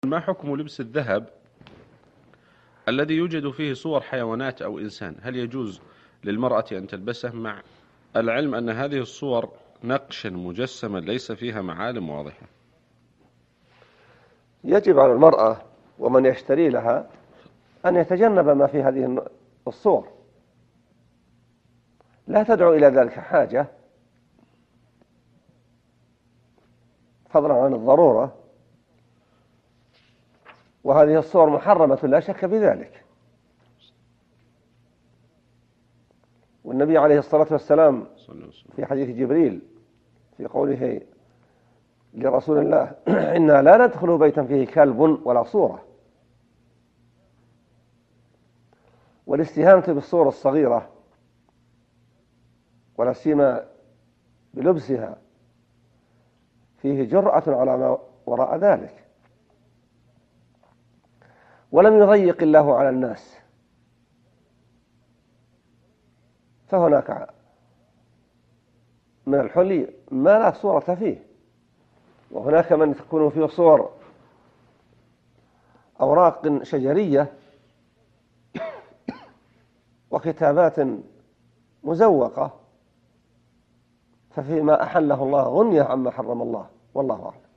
ما حكم لبس الذهب الذي يوجد فيه صور حيوانات أو إنسان؟ هل يجوز للمرأة أن تلبسه، مع العلم أن هذه الصور نقش مجسمة ليس فيها معالم واضحة؟ يجب على المرأة ومن يشتري لها أن يتجنب ما في هذه الصور، لا تدعو إلى ذلك حاجة فضلا عن الضرورة، وهذه الصور محرمة لا شك في ذلك. والنبي عليه الصلاة والسلام في حديث جبريل في قوله لرسول الله إنا لا ندخل بيتا فيه كلب ولا صورة، والاستهانة بالصور الصغيرة ولا سيما بلبسها فيه جرأة على ما وراء ذلك، ولم يضيق الله على الناس، فهناك من الحلي ما لا صورة فيه، وهناك من تكون فيه صور أوراق شجرية وكتابات مزوقة، ففيما أحله الله غنية عما حرم الله، والله أعلم.